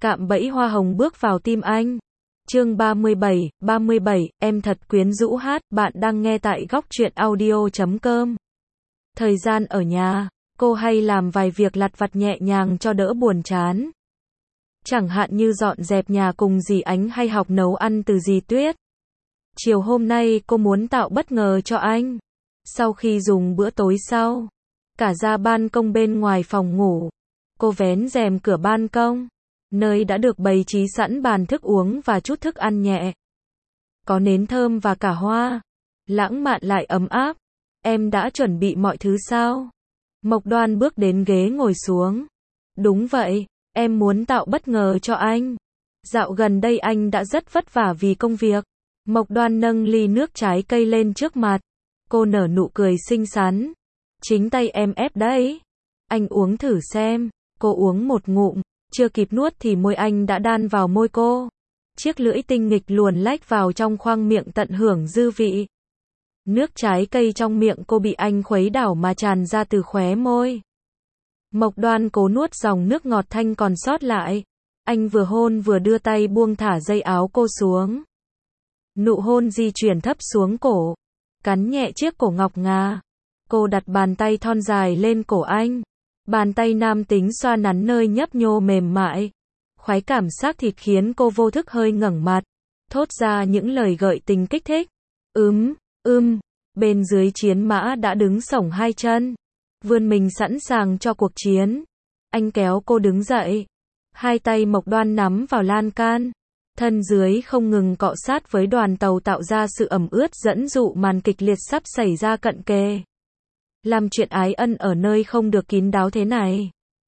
Cạm bẫy hoa hồng bước vào tim anh. Chương 37, em thật quyến rũ hát, bạn đang nghe tại góc truyện audio.com. Thời gian ở nhà, cô hay làm vài việc lặt vặt nhẹ nhàng cho đỡ buồn chán. Chẳng hạn như dọn dẹp nhà cùng dì Ánh hay học nấu ăn từ dì Tuyết. Chiều hôm nay cô muốn tạo bất ngờ cho anh. Sau khi dùng bữa tối sau, cả ra ban công bên ngoài phòng ngủ, cô vén rèm cửa ban công, nơi đã được bày trí sẵn bàn thức uống và chút thức ăn nhẹ. Có nến thơm và cả hoa, lãng mạn lại ấm áp. Em đã chuẩn bị mọi thứ sao? Mộc Đoan bước đến ghế ngồi xuống. Đúng vậy, em muốn tạo bất ngờ cho anh. Dạo gần đây anh đã rất vất vả vì công việc. Mộc Đoan nâng ly nước trái cây lên trước mặt. Cô nở nụ cười xinh xắn. Chính tay em ép đấy. Anh uống thử xem. Cô uống một ngụm, chưa kịp nuốt thì môi anh đã đan vào môi cô. Chiếc lưỡi tinh nghịch luồn lách vào trong khoang miệng tận hưởng dư vị. Nước trái cây trong miệng cô bị anh khuấy đảo mà tràn ra từ khóe môi. Mộc Đoan cố nuốt dòng nước ngọt thanh còn sót lại. Anh vừa hôn vừa đưa tay buông thả dây áo cô xuống. Nụ hôn di chuyển thấp xuống cổ, cắn nhẹ chiếc cổ ngọc ngà. Cô đặt bàn tay thon dài lên cổ anh. Bàn tay nam tính xoa nắn nơi nhấp nhô mềm mại. Khoái cảm xác thịt khiến cô vô thức hơi ngẩng mặt, thốt ra những lời gợi tình kích thích. Bên dưới chiến mã đã đứng xổng hai chân, vươn mình sẵn sàng cho cuộc chiến. Anh kéo cô đứng dậy. Hai tay Mộc Đoan nắm vào lan can. Thân dưới không ngừng cọ sát với đoàn tàu tạo ra sự ẩm ướt dẫn dụ màn kịch liệt sắp xảy ra cận kề. Làm chuyện ái ân ở nơi không được kín đáo thế này,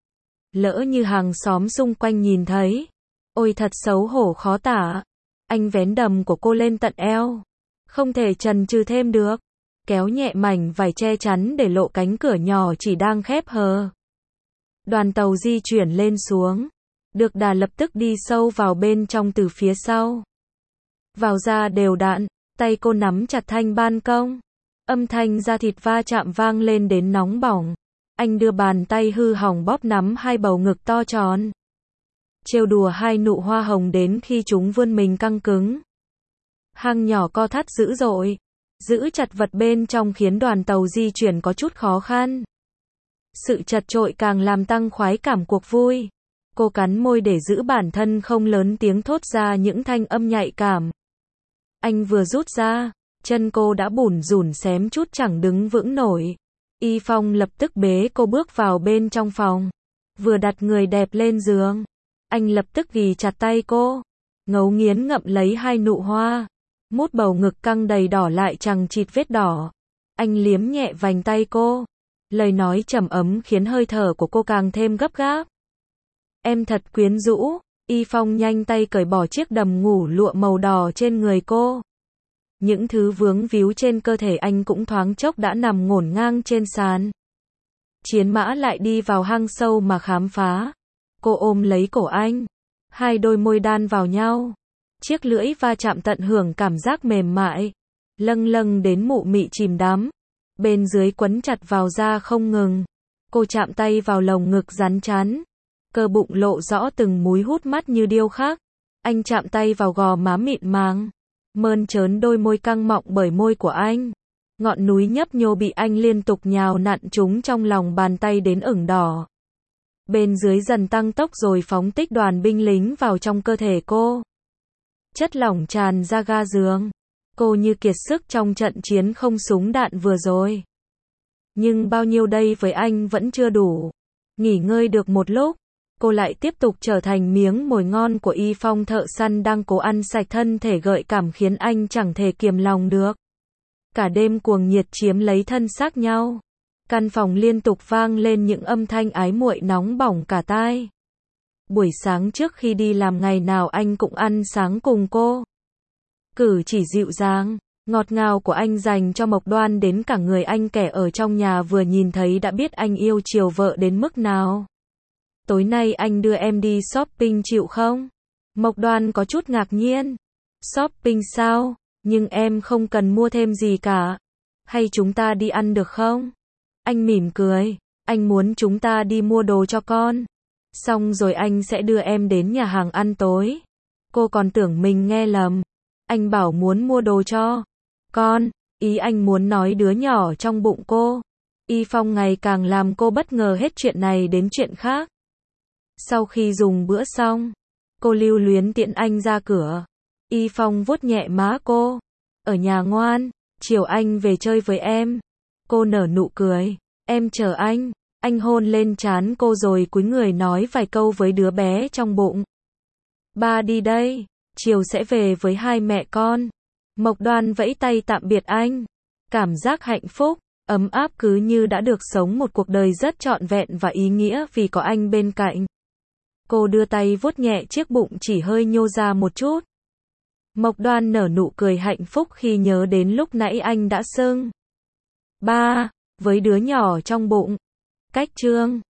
lỡ như hàng xóm xung quanh nhìn thấy, ôi thật xấu hổ khó tả. Anh vén đầm của cô lên tận eo, không thể chần chừ thêm được, kéo nhẹ mảnh vải che chắn để lộ cánh cửa nhỏ chỉ đang khép hờ. Đoàn tàu di chuyển lên xuống, được đà lập tức đi sâu vào bên trong từ phía sau. Vào ra đều đặn, tay cô nắm chặt thanh ban công. Âm thanh da thịt va chạm vang lên đến nóng bỏng. Anh đưa bàn tay hư hỏng bóp nắm hai bầu ngực to tròn. Trêu đùa hai nụ hoa hồng đến khi chúng vươn mình căng cứng. Hang nhỏ co thắt dữ dội. Giữ chặt vật bên trong khiến đoàn tàu di chuyển có chút khó khăn. Sự chật chội càng làm tăng khoái cảm cuộc vui. Cô cắn môi để giữ bản thân không lớn tiếng thốt ra những thanh âm nhạy cảm. Anh vừa rút ra, chân cô đã bủn rủn xém chút chẳng đứng vững nổi. Y Phong lập tức bế cô bước vào bên trong phòng. Vừa đặt người đẹp lên giường, anh lập tức ghì chặt tay cô, ngấu nghiến ngậm lấy hai nụ hoa. Mút bầu ngực căng đầy đỏ lại chằng chịt vết đỏ. Anh liếm nhẹ vành tay cô. Lời nói trầm ấm khiến hơi thở của cô càng thêm gấp gáp. Em thật quyến rũ. Y Phong nhanh tay cởi bỏ chiếc đầm ngủ lụa màu đỏ trên người cô. Những thứ vướng víu trên cơ thể anh cũng thoáng chốc đã nằm ngổn ngang trên sàn. Chiến mã lại đi vào hang sâu mà khám phá. Cô ôm lấy cổ anh. Hai đôi môi đan vào nhau. Chiếc lưỡi va chạm tận hưởng cảm giác mềm mại. Lâng lâng đến mụ mị chìm đắm. Bên dưới quấn chặt vào da không ngừng. Cô chạm tay vào lồng ngực rắn chắn. Cơ bụng lộ rõ từng múi hút mắt như điêu khắc. Anh chạm tay vào gò má mịn màng. Mơn trớn đôi môi căng mọng bởi môi của anh. Ngọn núi nhấp nhô bị anh liên tục nhào nặn chúng trong lòng bàn tay đến ửng đỏ. Bên dưới dần tăng tốc rồi phóng tích đoàn binh lính vào trong cơ thể cô. Chất lỏng tràn ra ga giường. Cô như kiệt sức trong trận chiến không súng đạn vừa rồi. Nhưng bao nhiêu đây với anh vẫn chưa đủ. Nghỉ ngơi được một lúc, cô lại tiếp tục trở thành miếng mồi ngon của Y Phong thợ săn đang cố ăn sạch thân thể gợi cảm khiến anh chẳng thể kiềm lòng được. Cả đêm cuồng nhiệt chiếm lấy thân xác nhau. Căn phòng liên tục vang lên những âm thanh ái muội nóng bỏng cả tai. Buổi sáng trước khi đi làm ngày nào anh cũng ăn sáng cùng cô. Cử chỉ dịu dàng, ngọt ngào của anh dành cho Mộc Đoan đến cả người anh kẻ ở trong nhà vừa nhìn thấy đã biết anh yêu chiều vợ đến mức nào. Tối nay anh đưa em đi shopping chịu không? Mộc Đoan có chút ngạc nhiên. Shopping sao? Nhưng em không cần mua thêm gì cả. Hay chúng ta đi ăn được không? Anh mỉm cười. Anh muốn chúng ta đi mua đồ cho con. Xong rồi anh sẽ đưa em đến nhà hàng ăn tối. Cô còn tưởng mình nghe lầm. Anh bảo muốn mua đồ cho con. Ý anh muốn nói đứa nhỏ trong bụng cô. Y Phong ngày càng làm cô bất ngờ hết chuyện này đến chuyện khác. Sau khi dùng bữa xong, cô lưu luyến tiễn anh ra cửa. Y Phong vuốt nhẹ má cô. Ở nhà ngoan, chiều anh về chơi với em. Cô nở nụ cười. Em chờ anh. Anh hôn lên trán cô rồi cúi người nói vài câu với đứa bé trong bụng. Ba đi đây, chiều sẽ về với hai mẹ con. Mộc Đoan vẫy tay tạm biệt anh. Cảm giác hạnh phúc, ấm áp cứ như đã được sống một cuộc đời rất trọn vẹn và ý nghĩa vì có anh bên cạnh. Cô đưa tay vuốt nhẹ chiếc bụng chỉ hơi nhô ra một chút. Mộc Đoan nở nụ cười hạnh phúc khi nhớ đến lúc nãy anh đã xưng ba với đứa nhỏ trong bụng. Cách chương